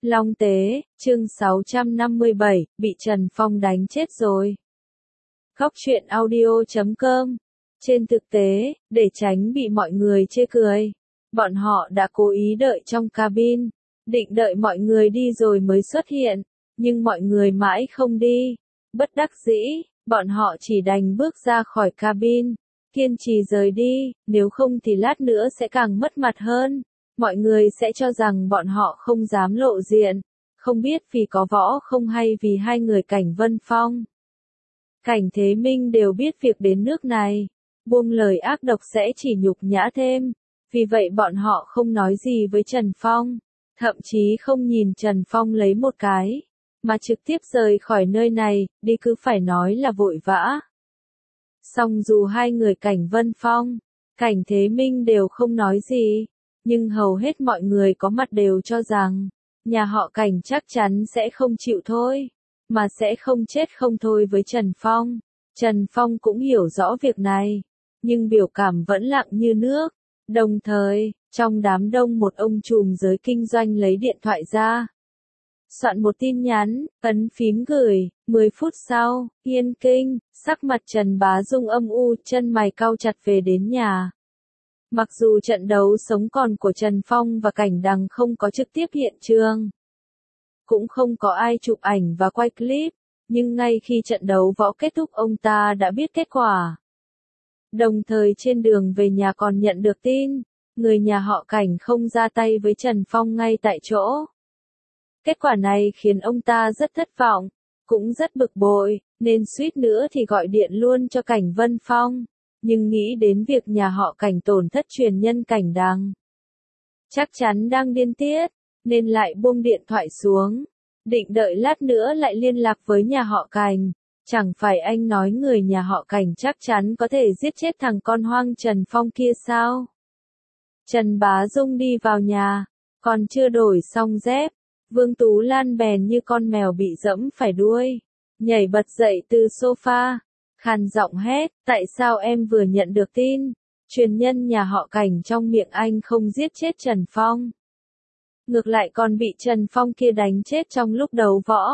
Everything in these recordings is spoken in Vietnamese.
Long Tế, chương 657, bị Trần Phong đánh chết rồi. Góc truyện audio.com. Trên thực tế, để tránh bị mọi người chê cười, bọn họ đã cố ý đợi trong cabin, định đợi mọi người đi rồi mới xuất hiện, nhưng mọi người mãi không đi. Bất đắc dĩ, bọn họ chỉ đành bước ra khỏi cabin, kiên trì rời đi, nếu không thì lát nữa sẽ càng mất mặt hơn. Mọi người sẽ cho rằng bọn họ không dám lộ diện, không biết vì có võ không hay vì hai người Cảnh Vân Phong. Cảnh Thế Minh đều biết việc đến nước này, buông lời ác độc sẽ chỉ nhục nhã thêm, vì vậy bọn họ không nói gì với Trần Phong, thậm chí không nhìn Trần Phong lấy một cái, mà trực tiếp rời khỏi nơi này, đi cứ phải nói là vội vã. Song dù hai người Cảnh Vân Phong, Cảnh Thế Minh đều không nói gì, nhưng hầu hết mọi người có mặt đều cho rằng, nhà họ Cảnh chắc chắn sẽ không chịu thôi, mà sẽ không chết không thôi với Trần Phong. Trần Phong cũng hiểu rõ việc này, nhưng biểu cảm vẫn lặng như nước. Đồng thời, trong đám đông một ông trùm giới kinh doanh lấy điện thoại ra, soạn một tin nhắn, ấn phím gửi. 10 phút sau, Yên Kinh, sắc mặt Trần Bá Dung âm u, chân mày cau chặt về đến nhà. Mặc dù trận đấu sống còn của Trần Phong và Cảnh Đằng không có trực tiếp hiện trường, cũng không có ai chụp ảnh và quay clip, nhưng ngay khi trận đấu võ kết thúc ông ta đã biết kết quả. Đồng thời trên đường về nhà còn nhận được tin, người nhà họ Cảnh không ra tay với Trần Phong ngay tại chỗ. Kết quả này khiến ông ta rất thất vọng, cũng rất bực bội, nên suýt nữa thì gọi điện luôn cho Cảnh Vân Phong. Nhưng nghĩ đến việc nhà họ Cảnh tổn thất truyền nhân Cảnh Đằng, chắc chắn đang điên tiết, nên lại buông điện thoại xuống, định đợi lát nữa lại liên lạc với nhà họ Cảnh. Chẳng phải anh nói người nhà họ Cảnh chắc chắn có thể giết chết thằng con hoang Trần Phong kia sao? Trần Bá Dung đi vào nhà, còn chưa đổi xong dép, Vương Tú Lan bèn như con mèo bị dẫm phải đuôi, nhảy bật dậy từ sofa, khàn giọng hét, tại sao em vừa nhận được tin, truyền nhân nhà họ Cảnh trong miệng anh không giết chết Trần Phong, ngược lại còn bị Trần Phong kia đánh chết trong lúc đấu võ.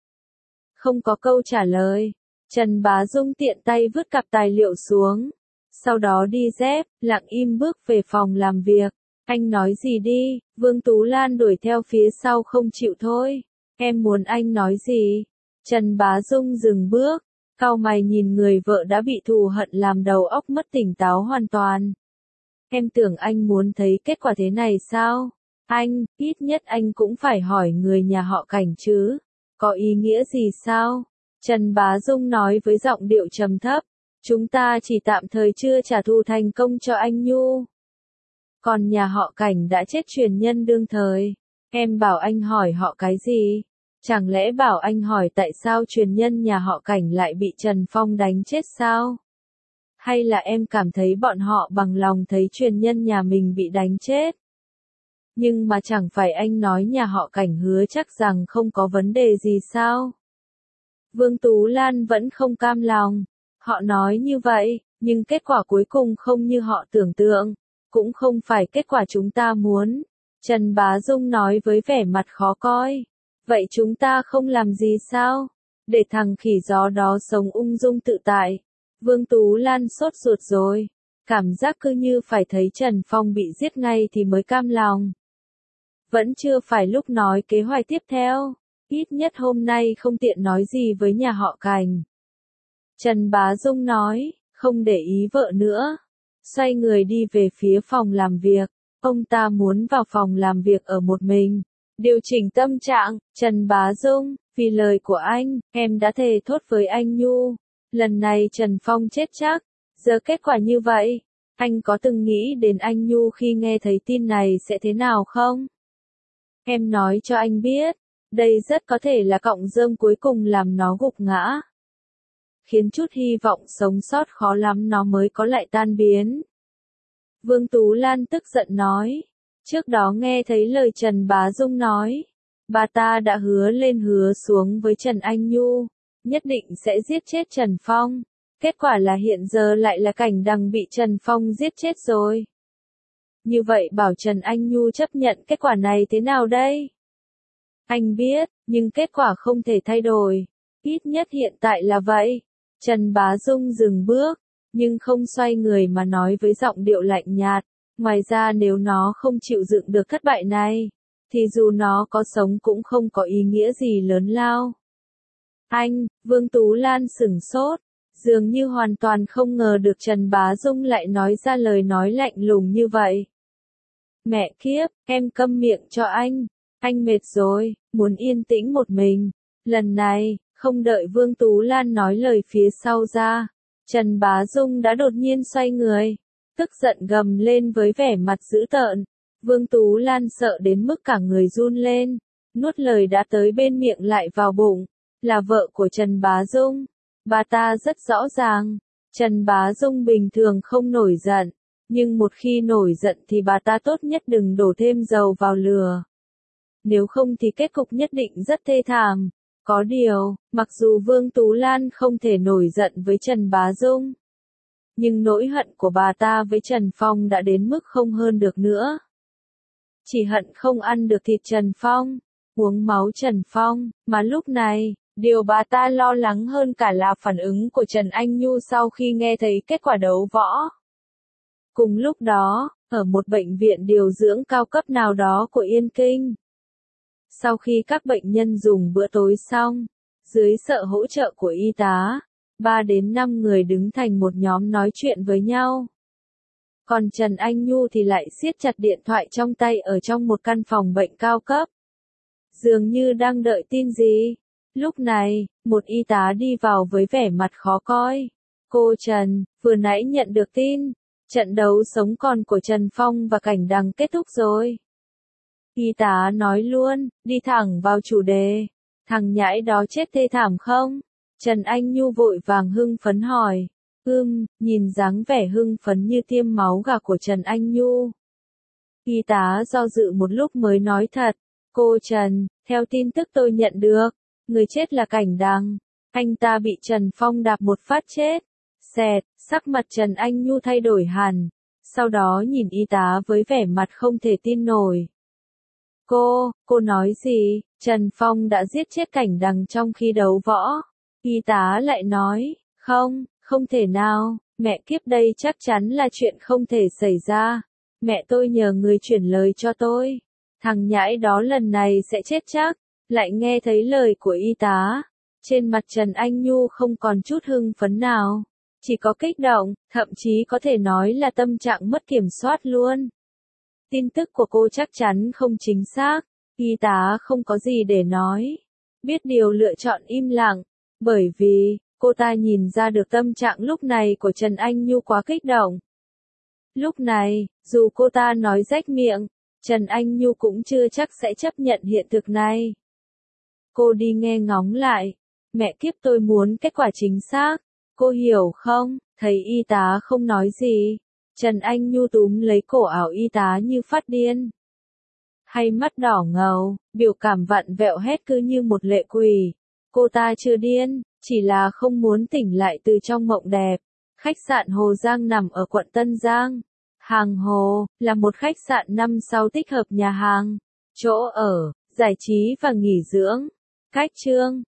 Không có câu trả lời, Trần Bá Dung tiện tay vứt cặp tài liệu xuống, sau đó đi dép, lặng im bước về phòng làm việc. Anh nói gì đi, Vương Tú Lan đuổi theo phía sau không chịu thôi. Em muốn anh nói gì? Trần Bá Dung dừng bước, cau mày nhìn người vợ đã bị thù hận làm đầu óc mất tỉnh táo hoàn toàn. Em tưởng anh muốn thấy kết quả thế này sao? Anh, ít nhất anh cũng phải hỏi người nhà họ Cảnh chứ. Có ý nghĩa gì sao? Trần Bá Dung nói với giọng điệu trầm thấp. Chúng ta chỉ tạm thời chưa trả thù thành công cho anh Nhu. Còn nhà họ Cảnh đã chết truyền nhân đương thời. Em bảo anh hỏi họ cái gì? Chẳng lẽ bảo anh hỏi tại sao truyền nhân nhà họ Cảnh lại bị Trần Phong đánh chết sao? Hay là em cảm thấy bọn họ bằng lòng thấy truyền nhân nhà mình bị đánh chết? Nhưng mà chẳng phải anh nói nhà họ Cảnh hứa chắc rằng không có vấn đề gì sao? Vương Tú Lan vẫn không cam lòng. Họ nói như vậy, nhưng kết quả cuối cùng không như họ tưởng tượng, cũng không phải kết quả chúng ta muốn. Trần Bá Dung nói với vẻ mặt khó coi. Vậy chúng ta không làm gì sao? Để thằng khỉ gió đó sống ung dung tự tại. Vương Tú Lan sốt ruột rồi. Cảm giác cứ như phải thấy Trần Phong bị giết ngay thì mới cam lòng. Vẫn chưa phải lúc nói kế hoạch tiếp theo. Ít nhất hôm nay không tiện nói gì với nhà họ Cảnh. Trần Bá Dung nói, không để ý vợ nữa. Xoay người đi về phía phòng làm việc. Ông ta muốn vào phòng làm việc ở một mình. Điều chỉnh tâm trạng, Trần Bá Dung, vì lời của anh, em đã thề thốt với anh Nhu. Lần này Trần Phong chết chắc. Giờ kết quả như vậy, anh có từng nghĩ đến anh Nhu khi nghe thấy tin này sẽ thế nào không? Em nói cho anh biết, đây rất có thể là cọng rơm cuối cùng làm nó gục ngã. Khiến chút hy vọng sống sót khó lắm nó mới có lại tan biến. Vương Tú Lan tức giận nói. Trước đó nghe thấy lời Trần Bá Dung nói. Bà ta đã hứa lên hứa xuống với Trần Anh Nhu. Nhất định sẽ giết chết Trần Phong. Kết quả là hiện giờ lại là Cảnh Đằng bị Trần Phong giết chết rồi. Như vậy bảo Trần Anh Nhu chấp nhận kết quả này thế nào đây? Anh biết, nhưng kết quả không thể thay đổi. Ít nhất hiện tại là vậy. Trần Bá Dung dừng bước, nhưng không xoay người mà nói với giọng điệu lạnh nhạt. Ngoài ra nếu nó không chịu dựng được thất bại này, thì dù nó có sống cũng không có ý nghĩa gì lớn lao. Anh, Vương Tú Lan sửng sốt, dường như hoàn toàn không ngờ được Trần Bá Dung lại nói ra lời nói lạnh lùng như vậy. Mẹ kiếp, em câm miệng cho anh mệt rồi, muốn yên tĩnh một mình. Lần này, không đợi Vương Tú Lan nói lời phía sau ra, Trần Bá Dung đã đột nhiên xoay người, tức giận gầm lên với vẻ mặt dữ tợn. Vương Tú Lan sợ đến mức cả người run lên, nuốt lời đã tới bên miệng lại vào bụng. Là vợ của Trần Bá Dung. Bà ta rất rõ ràng, Trần Bá Dung bình thường không nổi giận, nhưng một khi nổi giận thì bà ta tốt nhất đừng đổ thêm dầu vào lửa. Nếu không thì kết cục nhất định rất thê thảm. Có điều, mặc dù Vương Tú Lan không thể nổi giận với Trần Bá Dung, nhưng nỗi hận của bà ta với Trần Phong đã đến mức không hơn được nữa. Chỉ hận không ăn được thịt Trần Phong, uống máu Trần Phong, mà lúc này, điều bà ta lo lắng hơn cả là phản ứng của Trần Anh Nhu sau khi nghe thấy kết quả đấu võ. Cùng lúc đó, ở một bệnh viện điều dưỡng cao cấp nào đó của Yên Kinh, sau khi các bệnh nhân dùng bữa tối xong, dưới sự hỗ trợ của y tá, 3 đến 5 người đứng thành một nhóm nói chuyện với nhau. Còn Trần Anh Nhu thì lại siết chặt điện thoại trong tay ở trong một căn phòng bệnh cao cấp. Dường như đang đợi tin gì. Lúc này, một y tá đi vào với vẻ mặt khó coi. Cô Trần, vừa nãy nhận được tin, trận đấu sống còn của Trần Phong và Cảnh Đằng kết thúc rồi. Y tá nói luôn, đi thẳng vào chủ đề. Thằng nhãi đó chết thê thảm không? Trần Anh Nhu vội vàng hưng phấn hỏi. Nhìn dáng vẻ hưng phấn như tiêm máu gà của Trần Anh Nhu. Y tá do dự một lúc mới nói thật. Cô Trần, theo tin tức tôi nhận được, người chết là Cảnh Đằng. Anh ta bị Trần Phong đạp một phát chết. Xẹt, sắc mặt Trần Anh Nhu thay đổi hẳn. Sau đó nhìn y tá với vẻ mặt không thể tin nổi. Cô nói gì? Trần Phong đã giết chết Cảnh Đằng trong khi đấu võ. Y tá lại nói, không thể nào, mẹ kiếp đây chắc chắn là chuyện không thể xảy ra. Mẹ tôi nhờ người chuyển lời cho tôi. Thằng nhãi đó lần này sẽ chết chắc. Lại nghe thấy lời của y tá. Trên mặt Trần Anh Nhu không còn chút hưng phấn nào. Chỉ có kích động, thậm chí có thể nói là tâm trạng mất kiểm soát luôn. Tin tức của cô chắc chắn không chính xác. Y tá không có gì để nói. Biết điều lựa chọn im lặng. Bởi vì, cô ta nhìn ra được tâm trạng lúc này của Trần Anh Nhu quá kích động. Lúc này, dù cô ta nói rách miệng, Trần Anh Nhu cũng chưa chắc sẽ chấp nhận hiện thực này. Cô đi nghe ngóng lại. Mẹ kiếp tôi muốn kết quả chính xác. Cô hiểu không? Thấy y tá không nói gì. Trần Anh Nhu túm lấy cổ áo y tá như phát điên. Hay mắt đỏ ngầu, biểu cảm vặn vẹo hét cứ như một lệ quỷ. Cô ta chưa điên, chỉ là không muốn tỉnh lại từ trong mộng đẹp. Khách sạn Hồ Giang nằm ở quận Tân Giang. Hàng Hồ, là một khách sạn 5 sao tích hợp nhà hàng, chỗ ở, giải trí và nghỉ dưỡng. Khách trương,